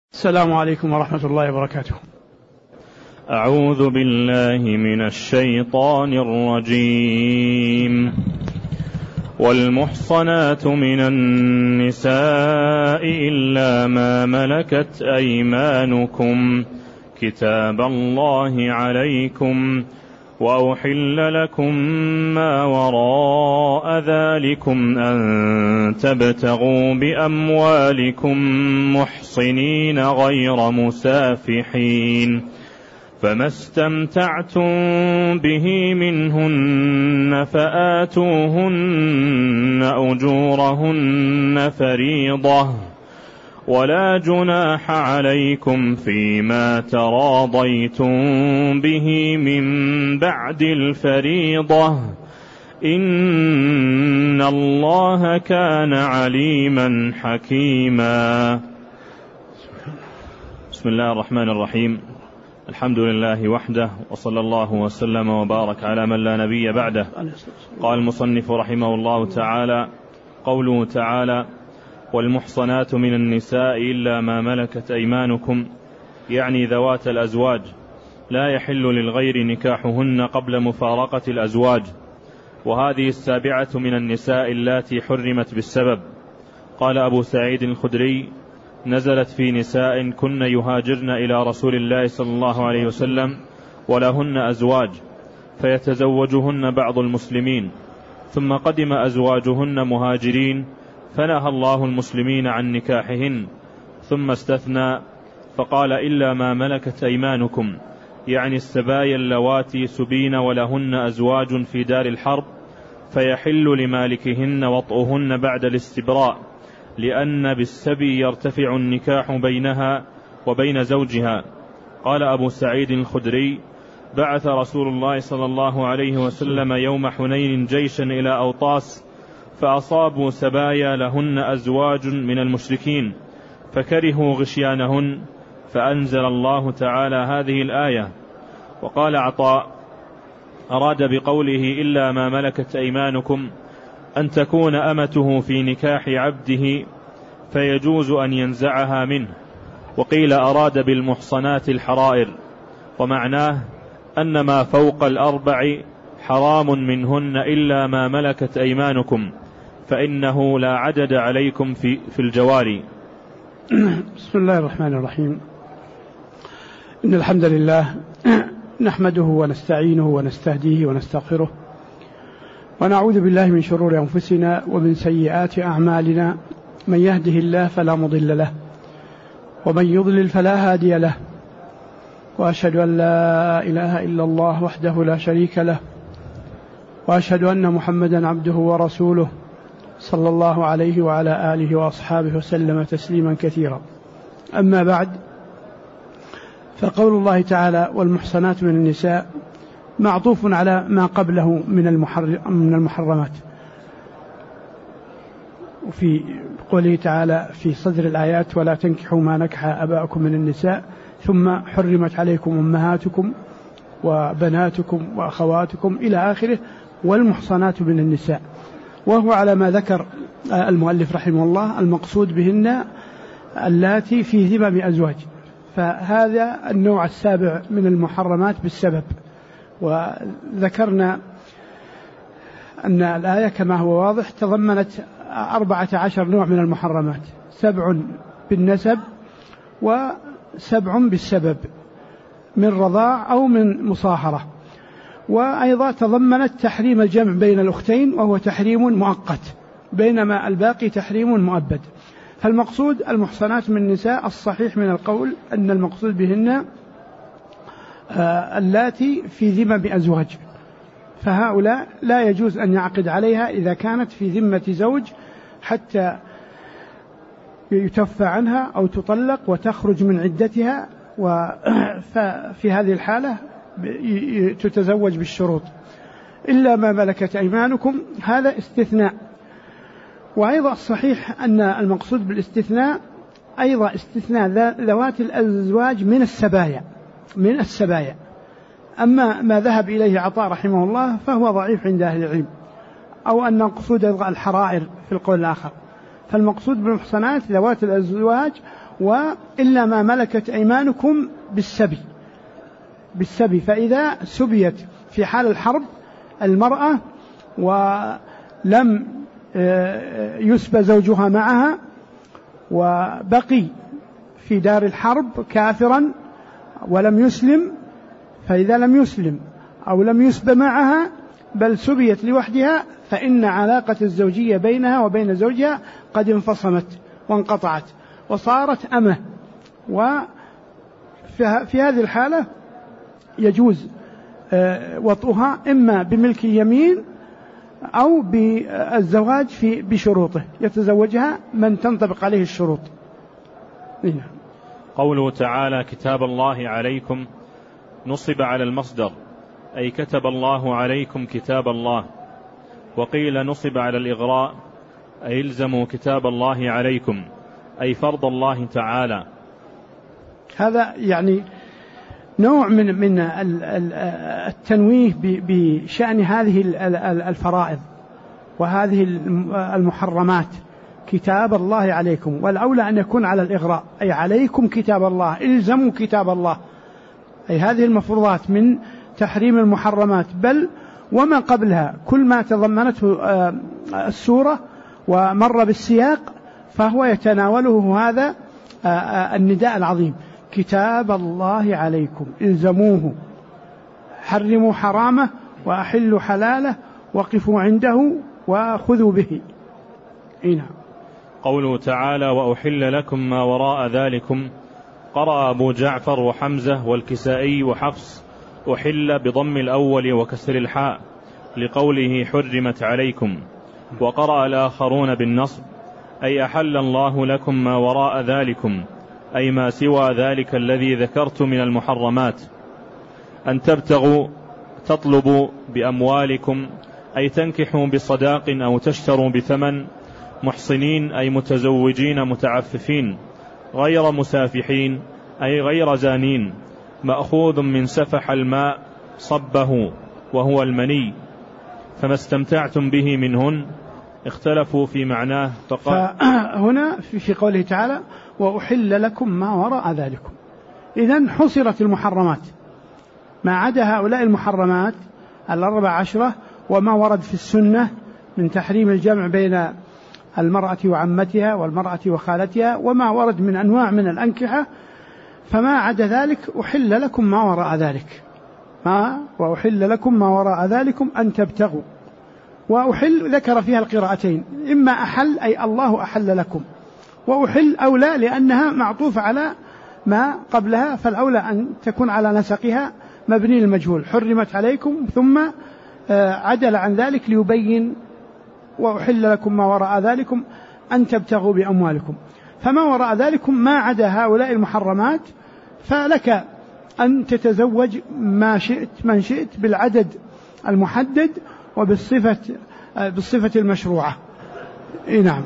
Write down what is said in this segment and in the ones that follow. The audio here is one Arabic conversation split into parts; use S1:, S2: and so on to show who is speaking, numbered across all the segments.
S1: السلام عليكم ورحمة الله وبركاته.
S2: أعوذ بالله من الشيطان الرجيم. والمحصنات من النساء إلا ما ملكت أيمانكم كتاب الله عليكم وأحل لكم ما وراء ذلكم أن تبتغوا بأموالكم محصنين غير مسافحين فما استمتعتم به منهن فآتوهن أجورهن فريضة ولا جناح عليكم فيما تراضيتم به من بعد الفريضة إن الله كان عليما حكيما. بسم الله الرحمن الرحيم. الحمد لله وحده وصلى الله وسلم وبارك على من لا نبي بعده. قال المصنف رحمه الله تعالى: قوله تعالى: والمحصنات من النساء إلا ما ملكت أيمانكم، يعني ذوات الأزواج لا يحل للغير نكاحهن قبل مفارقة الأزواج، وهذه السابعة من النساء اللاتي حرمت بالسبب. قال أبو سعيد الخدري: نزلت في نساء كن يهاجرن إلى رسول الله صلى الله عليه وسلم ولهن أزواج فيتزوجهن بعض المسلمين، ثم قدم أزواجهن مهاجرين فنهى الله المسلمين عن نكاحهن، ثم استثنى فقال: إلا ما ملكت أيمانكم، يعني السبايا اللواتي سبين ولهن أزواج في دار الحرب فيحل لمالكهن وطئهن بعد الاستبراء، لأن بالسبي يرتفع النكاح بينها وبين زوجها. قال أبو سعيد الخدري: بعث رسول الله صلى الله عليه وسلم يوم حنين جيشا إلى أوطاس فأصابوا سبايا لهن أزواج من المشركين فكرهوا غشيانهن، فأنزل الله تعالى هذه الآية. وقال عطاء: أراد بقوله إلا ما ملكت أيمانكم أن تكون أمته في نكاح عبده فيجوز أن ينزعها منه. وقيل أراد بالمحصنات الحرائر، ومعناه أن ما فوق الأربع حرام منهن إلا ما ملكت أيمانكم، فإنه لا عدد عليكم في الجواري.
S1: بسم الله الرحمن الرحيم. إن الحمد لله نحمده ونستعينه ونستهديه ونستغفره، ونعوذ بالله من شرور أنفسنا ومن سيئات أعمالنا، من يهده الله فلا مضل له ومن يضلل فلا هادي له، وأشهد أن لا إله إلا الله وحده لا شريك له، وأشهد أن محمدا عبده ورسوله صلى الله عليه وعلى آله وأصحابه وسلم تسليما كثيرا. أما بعد، فقول الله تعالى: والمحصنات من النساء معطوف على ما قبله من المحرمات، وفي قوله تعالى في صدر الآيات: ولا تنكحوا ما نكح آباؤكم من النساء ثم حرمت عليكم أمهاتكم وبناتكم وأخواتكم إلى آخره، والمحصنات من النساء. وهو على ما ذكر المؤلف رحمه الله المقصود بهن اللاتي في ذمم أزواج، فهذا النوع السابع من المحرمات بالسبب. وذكرنا أن الآية كما هو واضح تضمنت 14 نوع من المحرمات، 7 بالنسب و7 بالسبب من رضاع أو من مصاهرة، وأيضا تضمنت تحريم الجمع بين الأختين وهو تحريم مؤقت، بينما الباقي تحريم مؤبد. فالمقصود المحصنات من النساء الصحيح من القول أن المقصود بهن اللاتي في ذمم أزواج، فهؤلاء لا يجوز أن يعقد عليها إذا كانت في ذمة زوج حتى يتوفى عنها أو تطلق وتخرج من عدتها، ففي هذه الحالة تتزوج بالشروط. إلا ما ملكت أيمانكم، هذا استثناء. وأيضا الصحيح أن المقصود بالاستثناء أيضا استثناء ذوات الأزواج من السبايا. أما ما ذهب إليه عطاء رحمه الله فهو ضعيف عند أهل العلم، أو أن مقصود الحرائر في القول الآخر. فالمقصود بالمحصنات ذوات الأزواج وإلا ما ملكت أيمانكم بالسبي. فإذا سبيت في حال الحرب المرأة ولم يسبى زوجها معها وبقي في دار الحرب كافرا ولم يسلم، فإذا لم يسلم أو لم يسبى معها بل سبيت لوحدها، فإن علاقة الزوجية بينها وبين زوجها قد انفصمت وانقطعت وصارت أمه. وفي هذه الحالة يجوز وطئها إما بملك اليمين أو بالزواج بشروطه، يتزوجها من تنطبق عليه الشروط.
S2: قوله تعالى كتاب الله عليكم نصب على المصدر أي كتب الله عليكم كتاب الله، وقيل نصب على الإغراء أي الزموا كتاب الله عليكم أي فرض الله تعالى.
S1: هذا يعني نوع من التنويه بشأن هذه الفرائض وهذه المحرمات. كتاب الله عليكم، والأولى أن يكون على الإغراء أي عليكم كتاب الله، إلزموا كتاب الله، أي هذه المفروضات من تحريم المحرمات بل وما قبلها كل ما تضمنته السورة ومر بالسياق فهو يتناوله هذا النداء العظيم: كتاب الله عليكم إلزموه، حرموا حرامه وأحلوا حلاله وقفوا عنده وخذوا به. نعم.
S2: قوله تعالى وأحل لكم ما وراء ذلكم، قرأ أبو جعفر وحمزة والكسائي وحفص أحل بضم الأول وكسر الحاء لقوله حرمت عليكم، وقرأ الآخرون بالنصب أي أحل الله لكم ما وراء ذلكم أي ما سوى ذلك الذي ذكرت من المحرمات. أن تبتغوا تطلبوا بأموالكم أي تنكحوا بصداق أو تشتروا بثمن، محصنين أي متزوجين متعففين، غير مسافحين أي غير زانين، مأخوذ من سفح الماء صبه وهو المني. فما استمتعتم به منهن اختلفوا في معناه فقال
S1: هنا في قوله تعالى وأحل لكم ما وراء ذلكم، إذن حصرت المحرمات ما عدا هؤلاء المحرمات 14 وما ورد في السنة من تحريم الجمع بين المرأة وعمتها والمرأة وخالتها وما ورد من أنواع من الأنكحة، فما عدا ذلك أحل لكم ما وراء ذلك. وأحل لكم ما وراء ذلكم أن تبتغوا، وأحل ذكر فيها القراءتين، إما أحل أي الله أحل لكم، وأحل أولى لأنها معطوفة على ما قبلها، فالأولى أن تكون على نسقها مبني للمجهول، حرمت عليكم ثم عدل عن ذلك ليبين وأحل لكم ما وراء ذلكم أن تبتغوا بأموالكم. فما وراء ذلكم ما عدا هؤلاء المحرمات فلك أن تتزوج ما شئت من شئت بالعدد المحدد وبالصفة المشروعة. نعم.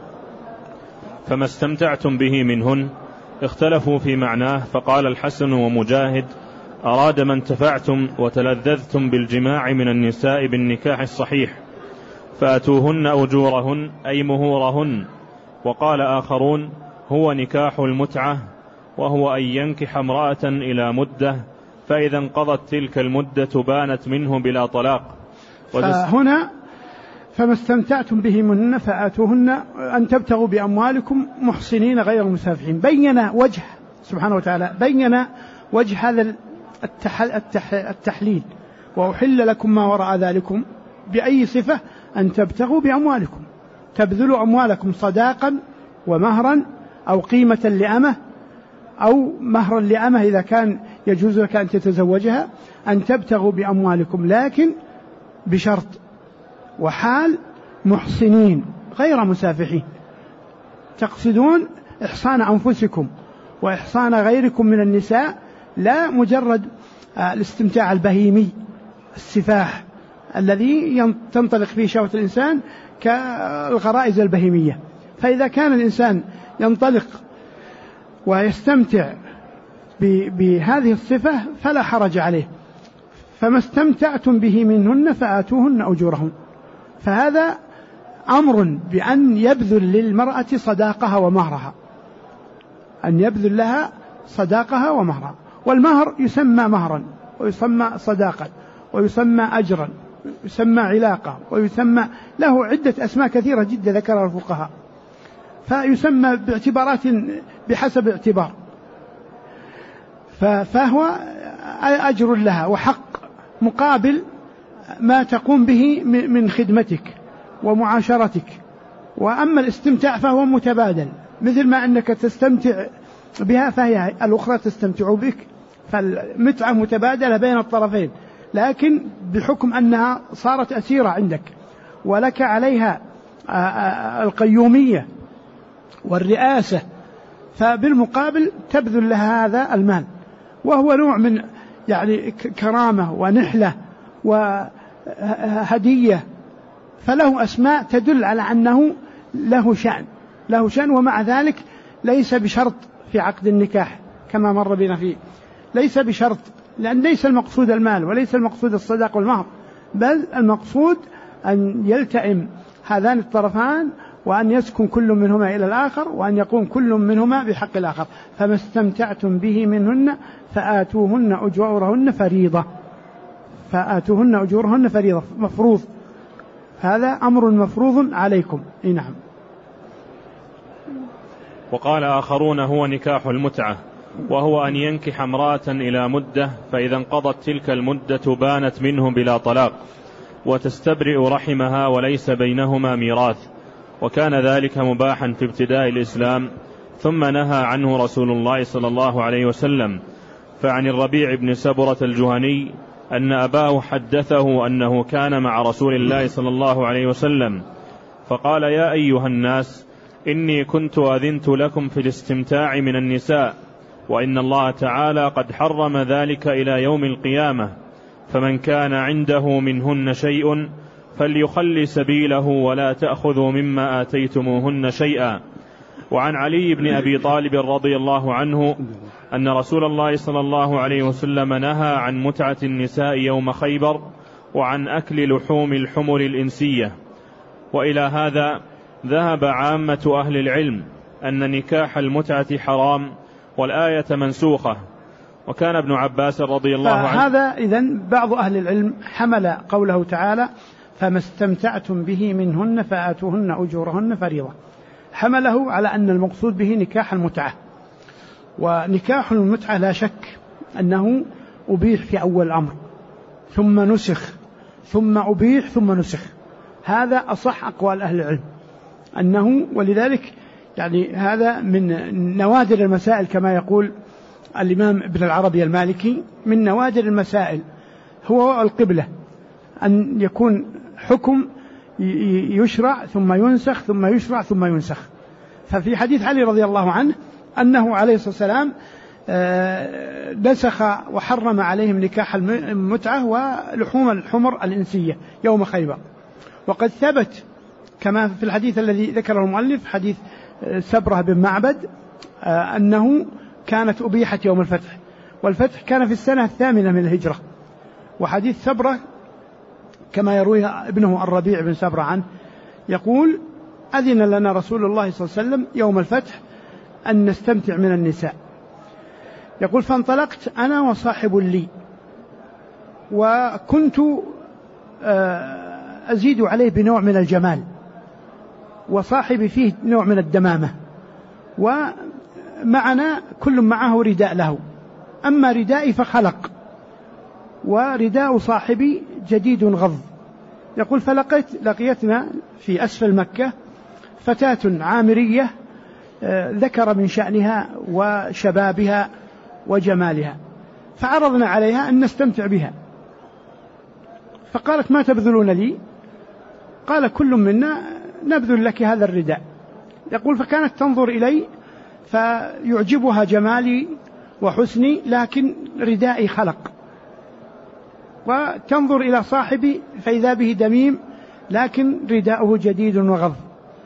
S2: فما استمتعتم به منهن اختلفوا في معناه، فقال الحسن ومجاهد أراد ما انتفعتم وتلذذتم بالجماع من النساء بالنكاح الصحيح، فأتوهن أجورهن أي مهورهن. وقال آخرون هو نكاح المتعة، وهو أن ينكح امرأة إلى مدة، فإذا انقضت تلك المدة بانت منه بلا طلاق.
S1: فهنا فما استمتعتم به منهن فآتوهن أن تبتغوا بأموالكم محصنين غير مسافحين. بين وجه سبحانه وتعالى، بين وجه هذا التحليل، وأحل لكم ما وراء ذلكم بأي صفة؟ أن تبتغوا بأموالكم، تبذلوا أموالكم صداقا ومهرا أو قيمة لأمة أو مهرا لأمة إذا كان يجوز لك أن تتزوجها، أن تبتغوا بأموالكم لكن بشرط وحال محصنين غير مسافحين، تقصدون إحصان أنفسكم وإحصان غيركم من النساء، لا مجرد الاستمتاع البهيمي السفاح الذي تنطلق فيه شهوة الإنسان كالغرائز البهيمية. فإذا كان الإنسان ينطلق ويستمتع بهذه الصفة فلا حرج عليه. فما استمتعتم به منهن فآتوهن أجورهن، فهذا أمر بأن يبذل للمرأة صداقها ومهرها، أن يبذل لها صداقها ومهرها. والمهر يسمى مهرا، ويسمى صداقا، ويسمى أجرا، يسمى علاقة، ويسمى له عدة أسماء كثيرة جدا ذكرها الفقهاء، فيسمى باعتبارات بحسب اعتبار. فهو أجر لها وحق مقابل ما تقوم به من خدمتك ومعاشرتك. وأما الاستمتاع فهو متبادل، مثل ما أنك تستمتع بها فهي الأخرى تستمتع بك، فالمتعة متبادلة بين الطرفين، لكن بحكم أنها صارت أسيرة عندك ولك عليها القيومية والرئاسة، فبالمقابل تبذل لها هذا المال، وهو نوع من يعني كرامة ونحلة وهدية، فله أسماء تدل على أنه له شأن. ومع ذلك ليس بشرط في عقد النكاح كما مر بنا فيه، ليس بشرط، لأن ليس المقصود المال وليس المقصود الصداق والمهر، بل المقصود أن يلتئم هذان الطرفان، وأن يسكن كل منهما إلى الآخر، وأن يقوم كل منهما بحق الآخر. فما استمتعتم به منهن فآتوهن أجورهن فريضة، فآتوهن أجورهن فريضة، مفروض، هذا أمر مفروض عليكم. نعم.
S2: وقال آخرون هو نكاح المتعة، وهو أن ينكح امرأة إلى مدة، فإذا انقضت تلك المدة بانت منه بلا طلاق، وتستبرئ رحمها وليس بينهما ميراث، وكان ذلك مباحا في ابتداء الإسلام، ثم نهى عنه رسول الله صلى الله عليه وسلم. فعن الربيع بن سبرة الجهني أن أباه حدثه أنه كان مع رسول الله صلى الله عليه وسلم، فقال: يا أيها الناس، إني كنت أذنت لكم في الاستمتاع من النساء، وإن الله تعالى قد حرم ذلك إلى يوم القيامة، فمن كان عنده منهن شيء فليخل سبيله ولا تأخذوا مما آتيتموهن شيئا. وعن علي بن أبي طالب رضي الله عنه أن رسول الله صلى الله عليه وسلم نهى عن متعة النساء يوم خيبر، وعن أكل لحوم الحمر الإنسية. وإلى هذا ذهب عامة أهل العلم أن نكاح المتعة حرام، والآية منسوخة. وكان ابن عباس رضي الله عنه،
S1: هذا إذن بعض أهل العلم حمل قوله تعالى: فما استمتعتم به منهن فآتوهن أجورهن فريضة، حمله على أن المقصود به نكاح المتعة. ونكاح المتعة لا شك أنه أبيح في أول الأمر، ثم نسخ، ثم أبيح، ثم نسخ. هذا أصح أقوال أهل العلم أنه، ولذلك يعني هذا من نوادر المسائل كما يقول الإمام ابن العربي المالكي، من نوادر المسائل هو القبلة، أن يكون حكم يشرع ثم ينسخ ثم يشرع ثم ينسخ. ففي حديث علي رضي الله عنه أنه عليه الصلاة والسلام نسخ وحرم عليهم نكاح المتعة ولحوم الحمر الإنسية يوم خيبر. وقد ثبت كما في الحديث الذي ذكره المؤلف، حديث سبرة بن معبد، أنه كانت أبيحت يوم الفتح، والفتح كان في السنة 8 من الهجرة. وحديث سبرة كما يرويها ابنه الربيع بن سبرة عنه، يقول: أذن لنا رسول الله صلى الله عليه وسلم يوم الفتح أن نستمتع من النساء. يقول: فانطلقت أنا وصاحب لي، وكنت أزيد عليه بنوع من الجمال، وصاحبي فيه نوع من الدمامة، ومعنا كل معه رداء له، أما ردائي فخلق، ورداء صاحبي جديد غض. يقول: لقيتنا في أسفل مكة فتاة عامرية ذكر من شأنها وشبابها وجمالها، فعرضنا عليها أن نستمتع بها، فقالت: ما تبذلون لي؟ قال: كل منا نبذل لك هذا الرداء. يقول: فكانت تنظر إلي فيعجبها جمالي وحسني، لكن ردائي خلق، وتنظر إلى صاحبي فإذا به دميم، لكن رداؤه جديد وغض.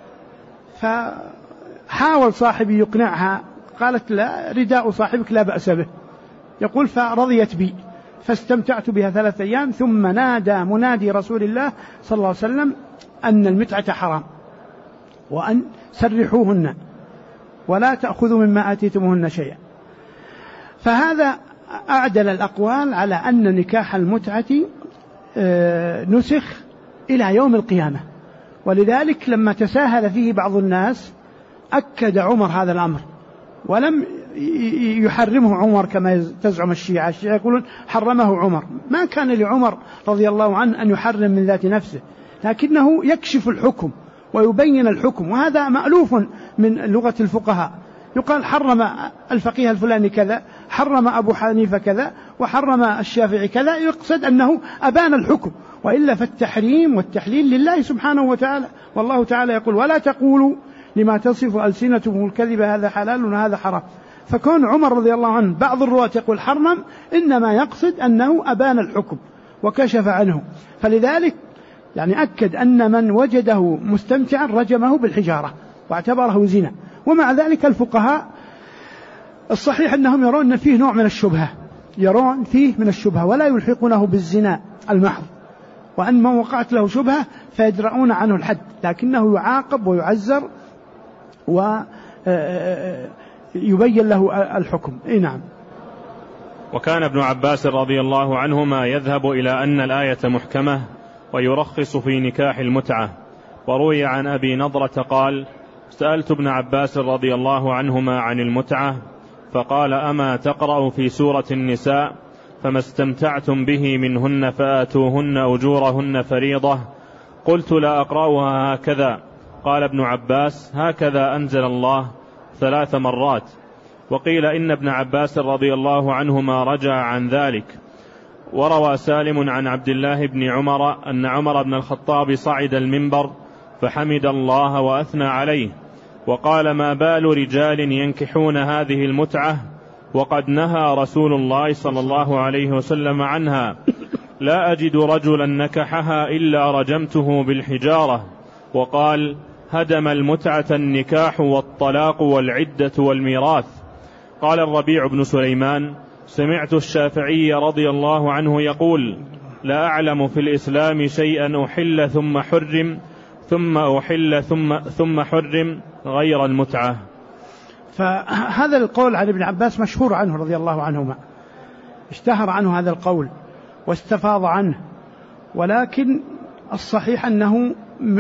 S1: فحاول صاحبي يقنعها، قالت: لا، رداء صاحبك لا بأس به. يقول: فرضيت بي، فاستمتعت بها 3 أيام، ثم نادى منادي رسول الله صلى الله عليه وسلم أن المتعة حرام، وأن سرحوهن. ولا تأخذوا مما آتيتموهن شيئا. فهذا أعدل الأقوال على أن نكاح المتعة نسخ إلى يوم القيامة. ولذلك لما تساهل فيه بعض الناس أكد عمر هذا الأمر ولم يحرمه عمر كما تزعم الشيعة. الشيعة يقولون حرمه عمر. ما كان لعمر رضي الله عنه أن يحرم من ذات نفسه، لكنه يكشف الحكم ويبين الحكم، وهذا مألوف من لغة الفقهاء. يقال حرم الفقيه الفلاني كذا، حرم أبو حنيفة كذا، وحرم الشافعي كذا، يقصد أنه أبان الحكم. وإلا فالتحريم والتحليل لله سبحانه وتعالى. والله تعالى يقول ولا تقولوا لما تصف ألسنتكم الكذب هذا حلال وهذا حرام. فكون عمر رضي الله عنه بعض الرواة يقول حرم، إنما يقصد أنه أبان الحكم وكشف عنه. فلذلك يعني أكد أن من وجده مستمتعا رجمه بالحجارة واعتبره زنا. ومع ذلك الفقهاء الصحيح أنهم يرون أن فيه نوع من الشبهة، يرون فيه من الشبهة ولا يلحقونه بالزنا المحض، وأن من وقعت له شبهة فيدرؤون عنه الحد، لكنه يعاقب ويعزر ويبين له الحكم. نعم.
S2: وكان ابن عباس رضي الله عنهما يذهب إلى أن الآية محكمة ويرخص في نكاح المتعة. وروي عن أبي نضرة قال سألت ابن عباس رضي الله عنهما عن المتعة فقال أما تقرأ في سورة النساء فما استمتعتم به منهن فآتوهن أجورهن فريضة؟ قلت لا أقرأها هكذا. قال ابن عباس هكذا أنزل الله 3 مرات. وقيل إن ابن عباس رضي الله عنهما رجع عن ذلك. وروى سالم عن عبد الله بن عمر أن عمر بن الخطاب صعد المنبر فحمد الله وأثنى عليه وقال ما بال رجال ينكحون هذه المتعة وقد نهى رسول الله صلى الله عليه وسلم عنها، لا أجد رجلا نكحها إلا رجمته بالحجارة. وقال هدم المتعة النكاح والطلاق والعدة والميراث. قال الربيع بن سليمان سمعت الشافعي رضي الله عنه يقول لا أعلم في الإسلام شيئا أحل ثم حرم ثم أحل ثم حرم غير المتعة.
S1: فهذا القول عن ابن عباس مشهور عنه رضي الله عنهما، اشتهر عنه هذا القول واستفاض عنه، ولكن الصحيح أنه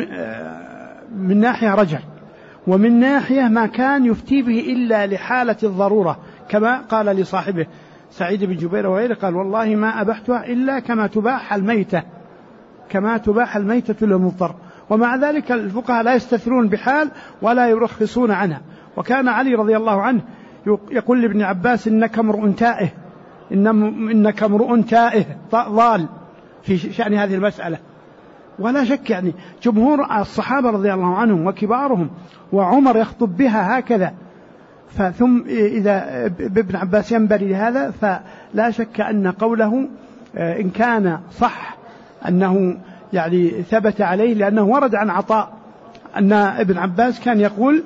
S1: من ناحية رجع، ومن ناحية ما كان يفتي به إلا لحالة الضرورة، كما قال لصاحبه سعيد بن جبير وغيره قال والله ما أبحتها إلا كما تباح الميتة، كما تباح الميتة للمضطر. ومع ذلك الفقهاء لا يستثنون بحال ولا يرخصون عنها. وكان علي رضي الله عنه يقول لابن عباس إنك امرؤ تائه، إنك امرؤ تائه ضال في شأن هذه المسألة. ولا شك يعني جمهور الصحابة رضي الله عنهم وكبارهم وعمر يخطب بها هكذا، ثم إذا ابن عباس ينبري لهذا فلا شك أن قوله إن كان صح أنه يعني ثبت عليه، لأنه ورد عن عطاء أن ابن عباس كان يقول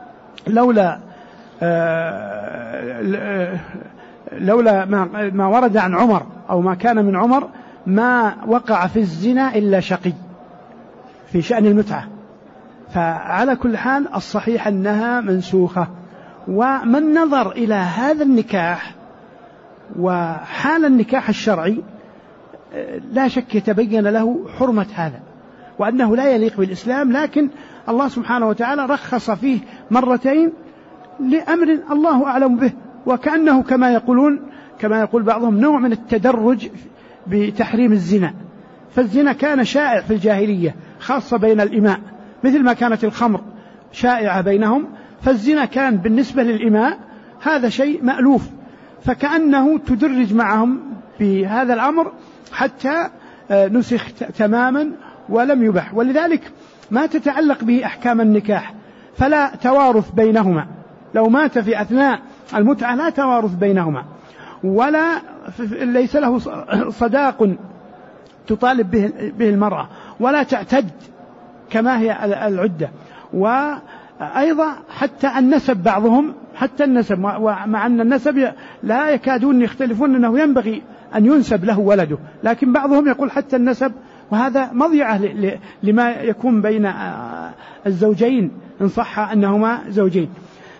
S1: لولا ما ورد عن عمر أو ما كان من عمر ما وقع في الزنا إلا شقي في شأن المتعة. فعلى كل حال الصحيح أنها منسوخة. ومن نظر إلى هذا النكاح وحال النكاح الشرعي لا شك يتبين له حرمة هذا وأنه لا يليق بالإسلام، لكن الله سبحانه وتعالى رخص فيه مرتين لأمر الله أعلم به، وكأنه كما يقول بعضهم نوع من التدرج بتحريم الزنا. فالزنا كان شائع في الجاهلية خاصة بين الإماء، مثل ما كانت الخمر شائعة بينهم، فالزنا كان بالنسبة للإماء هذا شيء مألوف، فكأنه تدرج معهم بهذا الأمر حتى نسخ تماما ولم يبح. ولذلك ما تتعلق به أحكام النكاح، فلا توارث بينهما، لو مات في أثناء المتعة لا توارث بينهما، ولا ليس له صداق تطالب به المرأة، ولا تعتد كما هي العدة. وأيضا حتى النسب، بعضهم حتى النسب، ومع أن النسب لا يكادون يختلفون أنه ينبغي أن ينسب له ولده، لكن بعضهم يقول حتى النسب، وهذا مضيعة لما يكون بين الزوجين إن صح أنهما زوجين.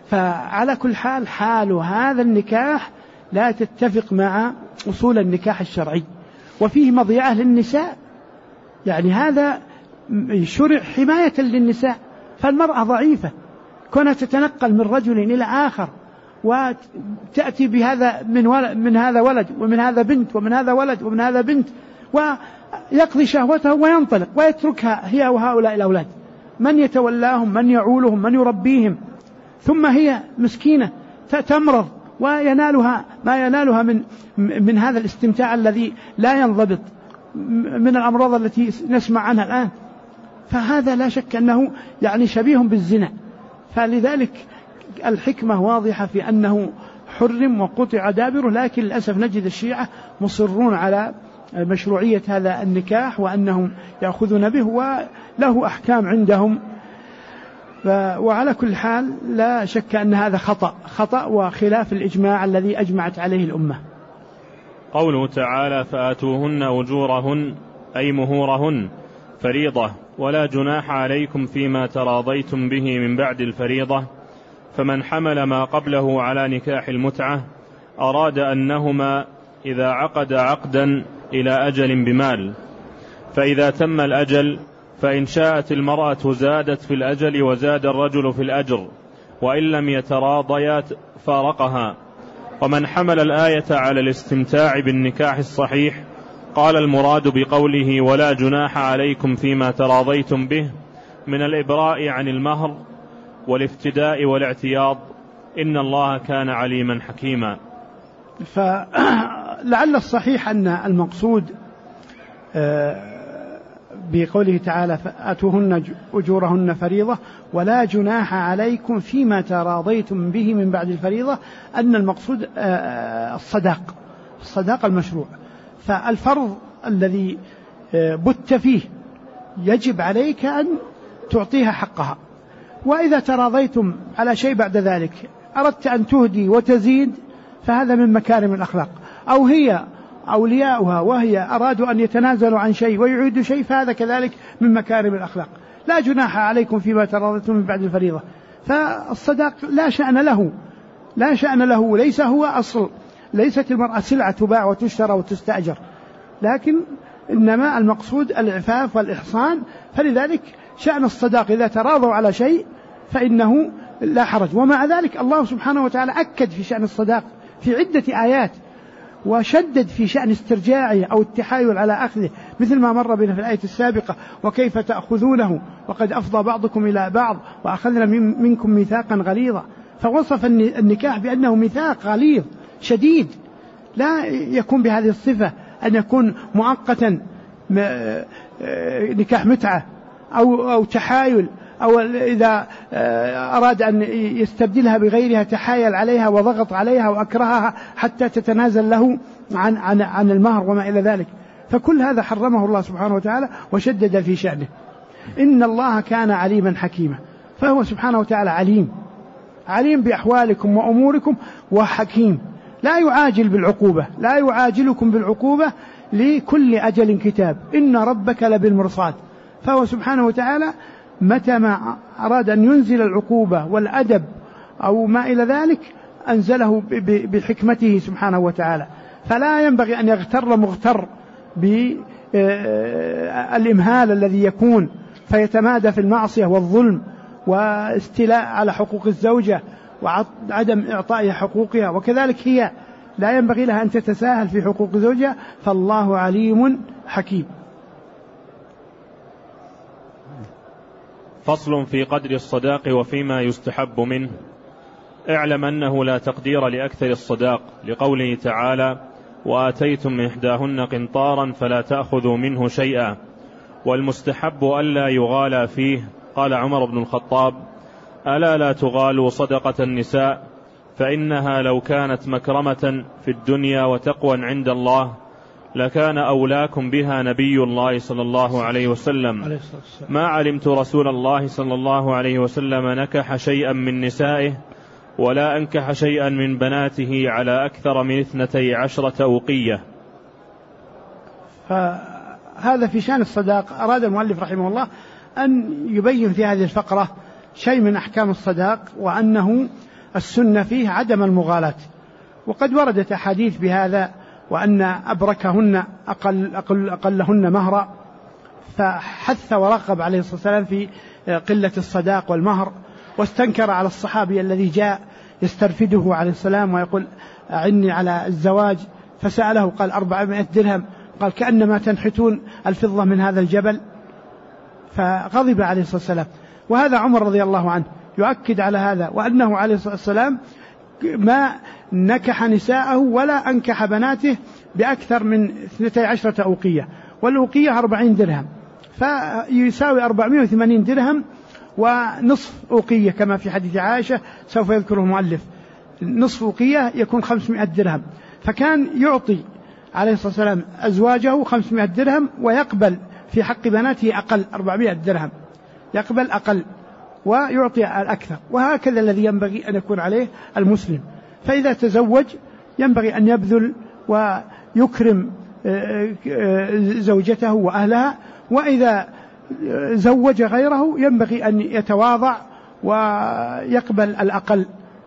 S1: فعلى كل حال هذا النكاح لا تتفق مع أصول النكاح الشرعي، وفيه مضيعة للنساء، يعني هذا شرع حماية للنساء. فالمرأة ضعيفة كونها تتنقل من رجل إلى آخر وتأتي بهذا من هذا ولد ومن هذا بنت ومن هذا ولد ومن هذا بنت، ويقضي شهوته وينطلق ويتركها هي وهؤلاء الأولاد، من يتولاهم، من يعولهم، من يربيهم، ثم هي مسكينة تمرض وينالها ما ينالها من هذا الاستمتاع الذي لا ينضبط، من الأمراض التي نسمع عنها الآن. فهذا لا شك أنه يعني شبيه بالزنا. فلذلك الحكمة واضحة في أنه حرم وقطع دابره، لكن للأسف نجد الشيعة مصرون على مشروعية هذا النكاح وأنهم يأخذون به وله أحكام عندهم. وعلى كل حال لا شك أن هذا خطأ وخلاف الإجماع الذي أجمعت عليه الأمة.
S2: قوله تعالى فآتوهن أجورهن أي مهورهن فريضة ولا جناح عليكم فيما تراضيتم به من بعد الفريضة. فمن حمل ما قبله على نكاح المتعة أراد أنهما إذا عقد عقدا إلى أجل بمال، فإذا تم الأجل فإن شاءت المرأة زادت في الأجل وزاد الرجل في الأجر، وإن لم يتراضيا فارقها. ومن حمل الآية على الاستمتاع بالنكاح الصحيح قال المراد بقوله ولا جناح عليكم فيما تراضيتم به من الإبراء عن المهر والافتداء والاعتياض، إن الله كان عليما حكيما.
S1: فلعل الصحيح أن المقصود بقوله تعالى فآتوهن أجورهن فريضة ولا جناح عليكم فيما تراضيتم به من بعد الفريضة، أن المقصود الصداق المشروع. فالفرض الذي بت فيه يجب عليك أن تعطيها حقها، وإذا تراضيتم على شيء بعد ذلك أردت أن تهدي وتزيد فهذا من مكارم الأخلاق، أو هي أولياؤها وهي أرادوا أن يتنازلوا عن شيء ويعيدوا شيء فهذا كذلك من مكارم الأخلاق. لا جناح عليكم فيما تراضيتم من بعد الفريضة. فالصداق لا شأن له، ليس هو أصل، ليست المرأة سلعة تباع وتشترى وتستأجر، لكن إنما المقصود الإعفاف والإحصان. فلذلك شأن الصداق إذا تراضوا على شيء فإنه لا حرج. ومع ذلك الله سبحانه وتعالى أكد في شأن الصداق في عدة آيات، وشدد في شأن استرجاعه أو التحايل على أخذه، مثل ما مر بنا في الآية السابقة وكيف تأخذونه وقد أفضى بعضكم إلى بعض وأخذنا منكم ميثاقا غليظا. فوصف النكاح بأنه ميثاق غليظ شديد، لا يكون بهذه الصفة أن يكون مؤقتا نكاح متعة أو تحايل، أو إذا أراد أن يستبدلها بغيرها تحايل عليها وضغط عليها وأكرهها حتى تتنازل له عن المهر وما إلى ذلك. فكل هذا حرمه الله سبحانه وتعالى وشدد في شأنه. إن الله كان عليما حكيما، فهو سبحانه وتعالى عليم بأحوالكم وأموركم وحكيم، لا يعاجل بالعقوبة، لا يعاجلكم بالعقوبة لكل أجل كتاب، إن ربك لبالمرصاد. فهو سبحانه وتعالى متى ما أراد أن ينزل العقوبة والأدب أو ما إلى ذلك أنزله بحكمته سبحانه وتعالى. فلا ينبغي أن يغتر مغتر بالإمهال الذي يكون فيتمادى في المعصية والظلم واستيلاء على حقوق الزوجة وعدم إعطائها حقوقها، وكذلك هي لا ينبغي لها أن تتساهل في حقوق زوجها، فالله عليم حكيم.
S2: فصل في قدر الصداق وفيما يستحب منه. اعلم أنه لا تقدير لأكثر الصداق، لقوله تعالى وآتيتم إحداهن قنطارا فلا تأخذوا منه شيئا، والمستحب ألا يغالى فيه. قال عمر بن الخطاب ألا لا تغالوا صدقة النساء فإنها لو كانت مكرمة في الدنيا وتقوى عند الله لكان أولاكم بها نبي الله صلى الله عليه وسلم. ما علمت رسول الله صلى الله عليه وسلم نكح شيئا من نسائه ولا أنكح شيئا من بناته على أكثر من 12 أوقية.
S1: فهذا في شأن الصداق. أراد المؤلف رحمه الله أن يبين في هذه الفقرة شيء من أحكام الصداق، وأنه السنة فيه عدم المغالاة، وقد وردت أحاديث بهذا، وأن أبركهن أقلهن مهرا، فحث ورغب عليه الصلاة والسلام في قلة الصداق والمهر، واستنكر على الصحابي الذي جاء يسترفده عليه السلام ويقول أعني على الزواج، فسأله قال 400 درهم، قال كأنما تنحتون الفضة من هذا الجبل، فغضب عليه الصلاة والسلام. وهذا عمر رضي الله عنه يؤكد على هذا، وأنه عليه الصلاة والسلام ما نكح نساءه ولا أنكح بناته بأكثر من 12 أوقية، والأوقية 40 درهم، فيساوي 480 درهم ونصف أوقية كما في حديث عائشة سوف يذكره المؤلف، نصف أوقية يكون 500 درهم، فكان يعطي عليه الصلاة والسلام أزواجه 500 درهم، ويقبل في حق بناته أقل 400 درهم، يقبل أقل ويعطي الأكثر. وهكذا الذي ينبغي أن يكون عليه المسلم، فإذا تزوج ينبغي أن يبذل ويكرم زوجته وأهلها، وإذا زوج غيره ينبغي أن يتواضع ويقبل الأقل.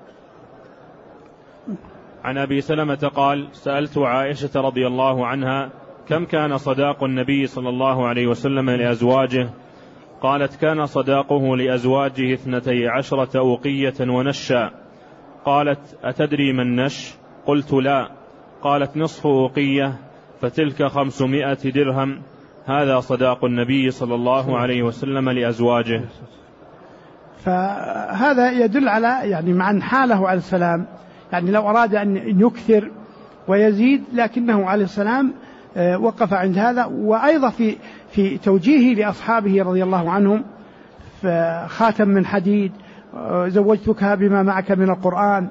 S2: عن أبي سلمة قال: سألت عائشة رضي الله عنها كم كان صداق النبي صلى الله عليه وسلم لأزواجه؟ قالت: كان صداقه لأزواجه 12 أوقية ونشا. قالت: أتدري ما النش؟ قلت: لا. قالت: نصف أوقية، فتلك 500 درهم، هذا صداق النبي صلى الله عليه وسلم لأزواجه.
S1: فهذا يدل على يعني مع حاله عليه السلام، يعني لو أراد أن يكثر ويزيد، لكنه عليه السلام وقف عند هذا. وأيضا في توجيهه لأصحابه رضي الله عنهم خاتم من حديد، زوجتك بما معك من القرآن،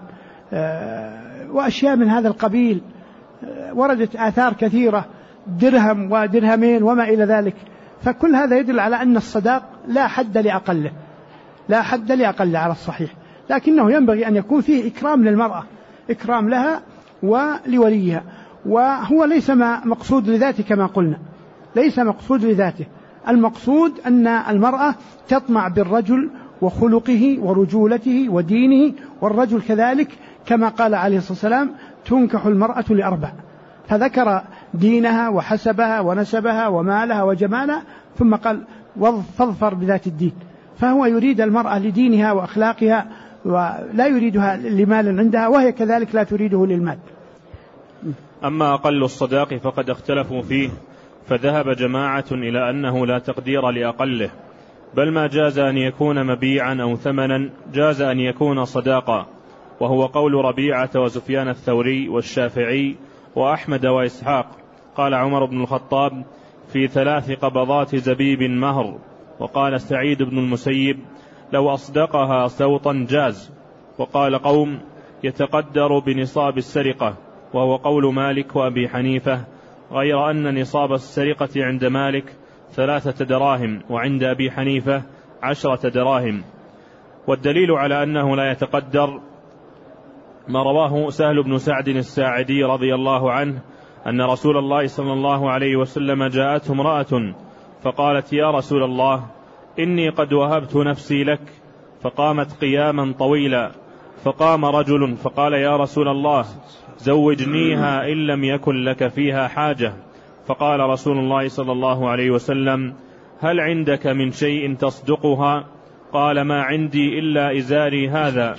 S1: وأشياء من هذا القبيل، وردت آثار كثيرة، درهم ودرهمين وما إلى ذلك. فكل هذا يدل على أن الصداق لا حد لأقله، لا حد لأقله على الصحيح، لكنه ينبغي أن يكون فيه إكرام للمرأة، إكرام لها ولوليها. وهو ليس مقصود لذاته كما قلنا، ليس مقصود لذاته، المقصود أن المرأة تطمع بالرجل وخلقه ورجولته ودينه، والرجل كذلك كما قال عليه الصلاة والسلام: تنكح المرأة ل4، فذكر دينها وحسبها ونسبها ومالها وجمالها، ثم قال: فاظفر بذات الدين. فهو يريد المرأة لدينها وأخلاقها، ولا يريدها لمال عندها، وهي كذلك لا تريده للمال.
S2: أما أقل الصداق فقد اختلفوا فيه، فذهب جماعة إلى أنه لا تقدير لأقله، بل ما جاز أن يكون مبيعا أو ثمنا جاز أن يكون صداقا، وهو قول ربيعة وسفيان الثوري والشافعي وأحمد وإسحاق. قال عمر بن الخطاب: في 3 قبضات زبيب مهر. وقال سعيد بن المسيب: لو أصدقها سوطا جاز. وقال قوم: يتقدر بنصاب السرقة، وهو قول مالك وأبي حنيفة، غير أن نصاب السرقة عند مالك 3 دراهم، وعند أبي حنيفة 10 دراهم. والدليل على أنه لا يتقدر ما رواه سهل بن سعد الساعدي رضي الله عنه أن رسول الله صلى الله عليه وسلم جاءته امرأة فقالت: يا رسول الله، إني قد وهبت نفسي لك. فقامت قياما طويلا، فقام رجل فقال: يا رسول الله، زوجنيها إن لم يكن لك فيها حاجة. فقال رسول الله صلى الله عليه وسلم: هل عندك من شيء تصدقها؟ قال: ما عندي إلا إزاري هذا.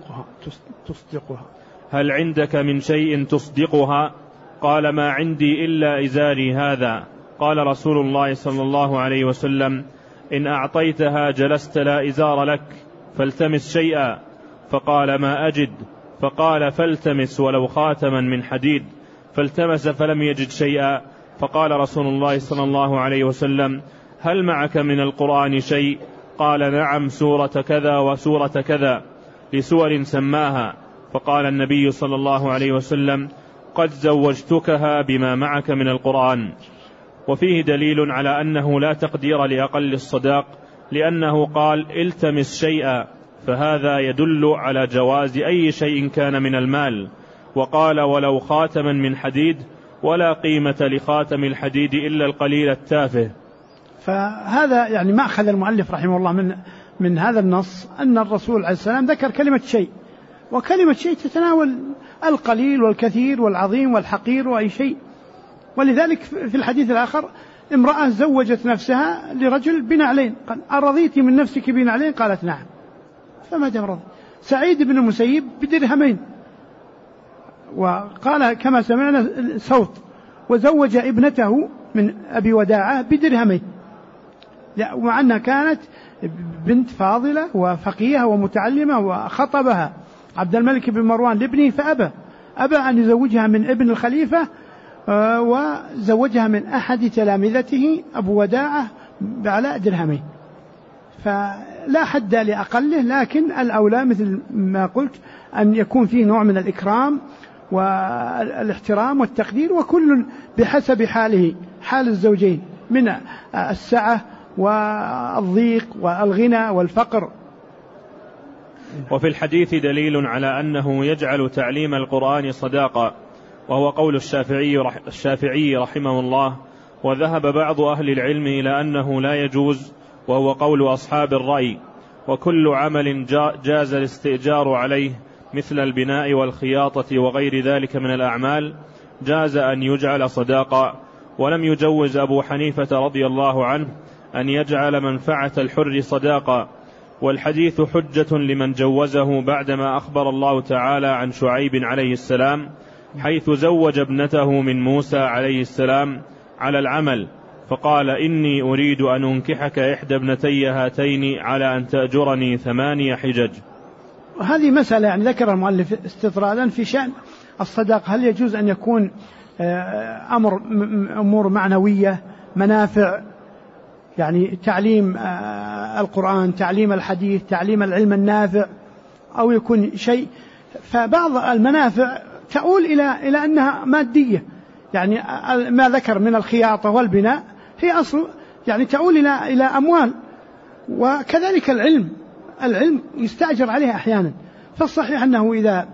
S1: تصدقها.
S2: هل عندك من شيء تصدقها؟ قال: ما عندي إلا إزاري هذا. قال رسول الله صلى الله عليه وسلم: إن أعطيتها جلست لا إزار لك، فالتمس شيئا. فقال: ما أجد. فقال: فالتمس ولو خاتما من حديد. فالتمس فلم يجد شيئا. فقال رسول الله صلى الله عليه وسلم: هل معك من القرآن شيء؟ قال: نعم، سورة كذا وسورة كذا، لسور سماها. فقال النبي صلى الله عليه وسلم: قد زوجتكها بما معك من القرآن. وفيه دليل على أنه لا تقدير لأقل الصداق، لأنه قال: التمس شيئا، فهذا يدل على جواز أي شيء كان من المال. وقال: ولو خاتما من حديد، ولا قيمة لخاتم الحديد إلا القليل التافه.
S1: فهذا يعني ما أخذ المؤلف رحمه الله من هذا النص، أن الرسول عليه السلام ذكر كلمة شيء، وكلمة شيء تتناول القليل والكثير والعظيم والحقير وأي شيء. ولذلك في الحديث الآخر امرأة زوجت نفسها لرجل بنعلين، قال أرضيت من نفسك بنعلين؟ قالت نعم. فما دام رضي. سعيد بن المسيب بدرهمين، وقال كما سمعنا صوت، وزوج ابنته من أبي وداعة بدرهمين، ومع أنها كانت بنت فاضلة وفقيهة ومتعلمة، وخطبها عبد الملك بن مروان لابنه فأبى أن يزوجها من ابن الخليفة، وزوجها من أحد تلامذته أبو وداعة على درهمين. فلا حد لأقله، لكن الأولى مثل ما قلت أن يكون فيه نوع من الإكرام والاحترام والتقدير، وكل بحسب حاله، حال الزوجين من السعة والضيق والغنى والفقر.
S2: وفي الحديث دليل على أنه يجعل تعليم القرآن صداقة، وهو قول الشافعي رحمه الله، وذهب بعض أهل العلم إلى أنه لا يجوز، وهو قول أصحاب الرأي. وكل عمل جاز الاستئجار عليه مثل البناء والخياطة وغير ذلك من الأعمال جاز أن يجعل صداقة. ولم يجوز أبو حنيفة رضي الله عنه أن يجعل منفعة الحر صداقة، والحديث حجة لمن جوزه بعدما أخبر الله تعالى عن شعيب عليه السلام حيث زوج ابنته من موسى عليه السلام على العمل، فقال إني أريد أن أنكحك إحدى ابنتي هاتين على أن تأجرني 8 حجج.
S1: وهذه مسألة يعني ذكر المؤلف استطرادا في شأن الصداقة، هل يجوز أن يكون أمور معنوية، منافع، يعني تعليم القرآن، تعليم الحديث، تعليم العلم النافع، أو يكون شيء. فبعض المنافع تؤول إلى أنها مادية، يعني ما ذكر من الخياطة والبناء هي أصل يعني تؤول إلى أموال. وكذلك العلم يستأجر عليها أحيانا. فالصحيح أنه إذا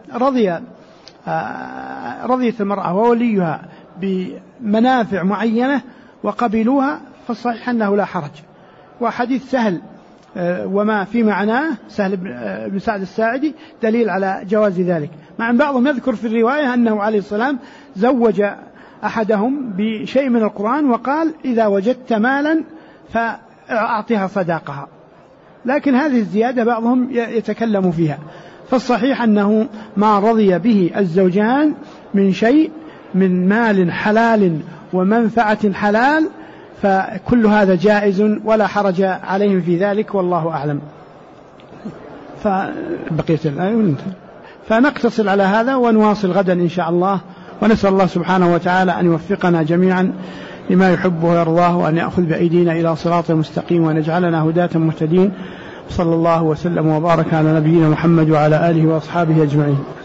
S1: رضيت المرأة ووليها بمنافع معينة وقبلوها فالصحيح أنه لا حرج. وحديث سهل وما في معناه سهل بن سعد الساعدي دليل على جواز ذلك، مع أن بعضهم يذكر في الرواية أنه عليه السلام زوج أحدهم بشيء من القرآن وقال إذا وجدت مالا فأعطيها صداقها، لكن هذه الزيادة بعضهم يتكلم فيها. فالصحيح أنه ما رضي به الزوجان من شيء من مال حلال ومنفعة حلال فكل هذا جائز ولا حرج عليهم في ذلك، والله أعلم. فبقية الآية فنقتصر على هذا ونواصل غدا إن شاء الله، ونسأل الله سبحانه وتعالى أن يوفقنا جميعا لما يحبه ويرضاه، وأن يأخذ بأيدينا إلى صراط مستقيم، وأن يجعلنا هداة مهتدين. صلى الله وسلم وبارك على نبينا محمد وعلى آله وأصحابه أجمعين.